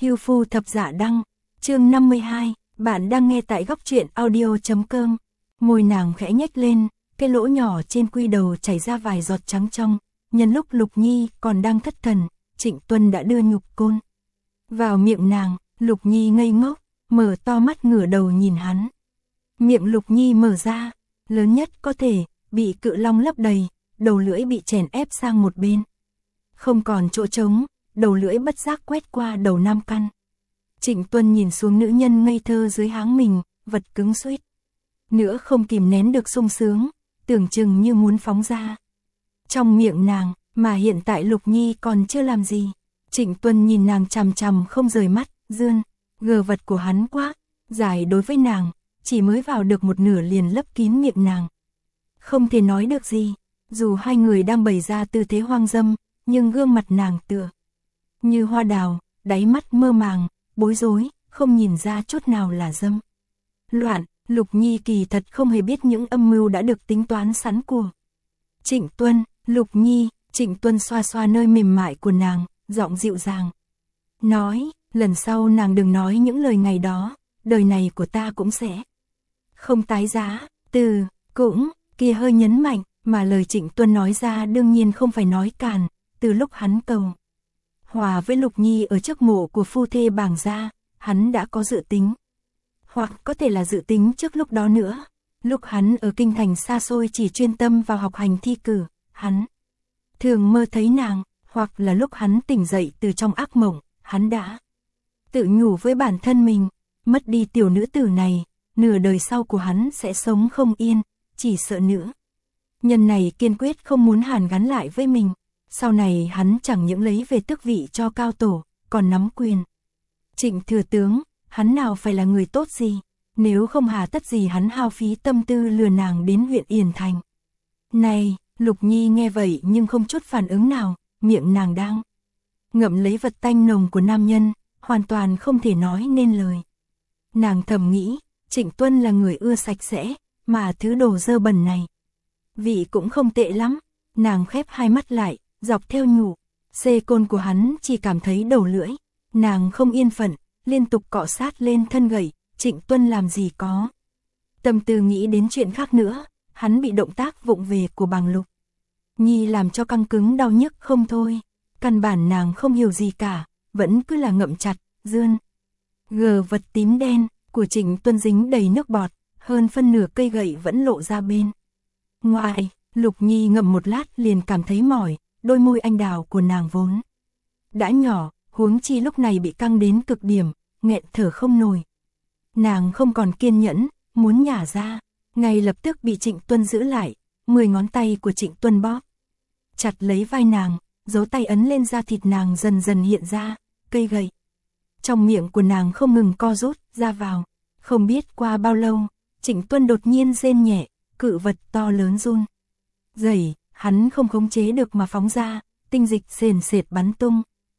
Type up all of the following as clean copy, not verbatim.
Hưu Phu Thập Dạ Đăng, chương 52, bạn đang nghe tại góc truyện audio.com. Môi nàng khẽ nhếch lên, cái lỗ nhỏ trên quy đầu chảy ra vài giọt trắng trong. Nhân lúc Lục Nhi còn đang thất thần, Trịnh Tuân đã đưa nhục côn vào miệng nàng. Lục Nhi ngây ngốc, mở to mắt ngửa đầu nhìn hắn. Miệng Lục Nhi mở ra, lớn nhất có thể, bị cự long lấp đầy, đầu lưỡi bị chèn ép sang một bên. Không còn chỗ trống, đầu lưỡi bất giác quét qua đầu nam căn. Trịnh Tuân nhìn xuống nữ nhân ngây thơ dưới háng mình, vật cứng suýt nữa không kìm nén được sung sướng, tưởng chừng như muốn phóng ra trong miệng nàng, mà hiện tại Lục Nhi còn chưa làm gì. Trịnh Tuân nhìn nàng chằm chằm không rời mắt, gờ vật của hắn quá dài đối với nàng, chỉ mới vào được một nửa liền lấp kín miệng nàng. Không thể nói được gì, dù hai người đang bày ra tư thế hoang dâm, nhưng gương mặt nàng tựa như hoa đào, đáy mắt mơ màng, bối rối, không nhìn ra chút nào là dâm loạn. Lục Nhi kỳ thật không hề biết những âm mưu đã được tính toán sẵn của Trịnh Tuân. Lục Nhi, Trịnh Tuân xoa xoa nơi mềm mại của nàng, giọng dịu dàng nói, lần sau nàng đừng nói những lời ngày đó, đời này của ta cũng sẽ không tái giá. Từ cũng kia hơi nhấn mạnh, mà lời Trịnh Tuân nói ra đương nhiên không phải nói càn. Từ lúc hắn cầu hòa với Lục Nhi ở trước mộ của phu thê bảng gia, hắn đã có dự tính, hoặc có thể là dự tính trước lúc đó nữa. Lúc hắn ở kinh thành xa xôi chỉ chuyên tâm vào học hành thi cử, hắn thường mơ thấy nàng, hoặc là lúc hắn tỉnh dậy từ trong ác mộng, hắn đã tự nhủ với bản thân mình, mất đi tiểu nữ tử này, nửa đời sau của hắn sẽ sống không yên, chỉ sợ nữ nhân này kiên quyết không muốn hàn gắn lại với mình. Sau này hắn chẳng những lấy về tước vị cho cao tổ, còn nắm quyền Trịnh thừa tướng, hắn nào phải là người tốt gì, nếu không hà tất gì hắn hao phí tâm tư lừa nàng đến huyện Yển Thành. Này, Lục Nhi nghe vậy nhưng không chút phản ứng nào, miệng nàng đang ngậm lấy vật tanh nồng của nam nhân, hoàn toàn không thể nói nên lời. Nàng thầm nghĩ, Trịnh Tuân là người ưa sạch sẽ, mà thứ đồ dơ bẩn này vị cũng không tệ lắm. Nàng khép hai mắt lại, dọc theo nhủ xê côn của hắn, chỉ cảm thấy đầu lưỡi nàng không yên phận, liên tục cọ sát lên thân gậy. Trịnh Tuân làm gì có tâm tư nghĩ đến chuyện khác nữa, hắn bị động tác vụng về của bàng Lục Nhi làm cho căng cứng đau nhức không thôi. Căn bản nàng không hiểu gì cả, vẫn cứ là ngậm chặt, gờ vật tím đen của Trịnh Tuân dính đầy nước bọt, hơn phân nửa cây gậy vẫn lộ ra bên ngoài. Lục Nhi ngậm một lát liền cảm thấy mỏi, đôi môi anh đào của nàng vốn đã nhỏ, huống chi lúc này bị căng đến cực điểm, nghẹn thở không nổi. Nàng không còn kiên nhẫn, muốn nhả ra, ngay lập tức bị Trịnh Tuân giữ lại. 10 ngón tay của Trịnh Tuân bóp chặt lấy vai nàng, dấu tay ấn lên da thịt nàng, dần dần hiện ra cây gậy trong miệng của nàng không ngừng co rút ra vào. Không biết qua bao lâu, Trịnh Tuân đột nhiên rên nhẹ, cự vật to lớn run rẩy, hắn không khống chế được mà phóng ra, tinh dịch sền sệt bắn tung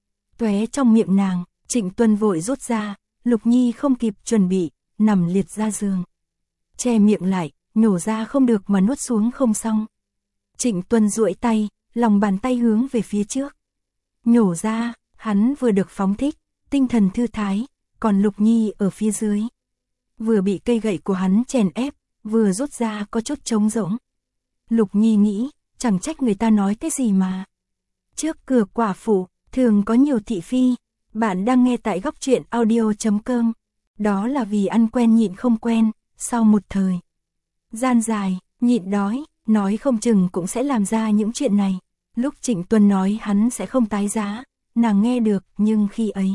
tóe trong miệng nàng. Trịnh Tuân vội rút ra, Lục Nhi không kịp chuẩn bị, nằm liệt ra giường, che miệng lại, nhổ ra không được mà nuốt xuống không xong. Trịnh Tuân duỗi tay, lòng bàn tay hướng về phía trước nhổ ra, hắn vừa được phóng thích, tinh thần thư thái, còn Lục Nhi ở phía dưới vừa bị cây gậy của hắn chèn ép, vừa rút ra có chút trống rỗng. Lục Nhi nghĩ, chẳng trách người ta nói cái gì mà trước cửa quả phụ thường có nhiều thị phi. Bạn đang nghe tại góc truyện audio.com. Đó là vì ăn quen nhịn không quen, sau một thời gian dài nhịn đói, nói không chừng cũng sẽ làm ra những chuyện này. Lúc Trịnh Tuân nói hắn sẽ không tái giá, nàng nghe được, nhưng khi ấy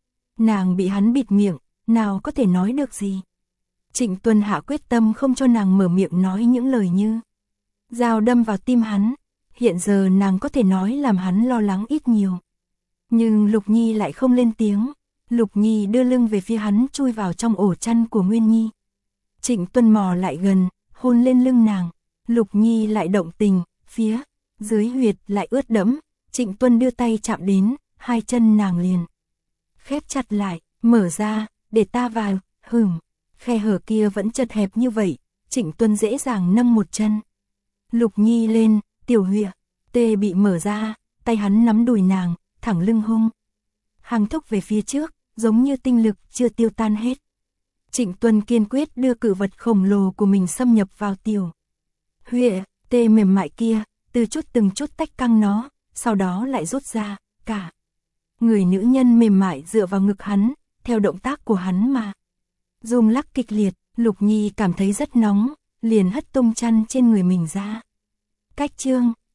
nàng bị hắn bịt miệng, nào có thể nói được gì. Trịnh Tuân hạ quyết tâm không cho nàng mở miệng nói những lời như dao đâm vào tim hắn. Hiện giờ nàng có thể nói làm hắn lo lắng ít nhiều. Nhưng Lục Nhi lại không lên tiếng. Lục Nhi đưa lưng về phía hắn, chui vào trong ổ chăn của Nguyên Nhi. Trịnh Tuân mò lại gần, hôn lên lưng nàng. Lục Nhi lại động tình, phía dưới huyệt lại ướt đẫm. Trịnh Tuân đưa tay chạm đến, hai chân nàng liền khép chặt lại, mở ra, để ta vào. Khe hở kia vẫn chật hẹp như vậy, Trịnh Tuân dễ dàng nâng một chân Lục Nhi lên, tiểu huyệt tê bị mở ra, tay hắn nắm đùi nàng, thẳng lưng hung hăng thúc về phía trước. giống như tinh lực chưa tiêu tan hết. Trịnh Tuân kiên quyết đưa cự vật khổng lồ của mình xâm nhập vào Tiểu Huệ tê mềm mại kia, từ từng chút tách căng nó, sau đó lại rút ra, cả người nữ nhân mềm mại dựa vào ngực hắn, theo động tác của hắn mà rung lắc kịch liệt. Lục Nhi cảm thấy rất nóng, liền hất tung chăn trên người mình ra. Cách chương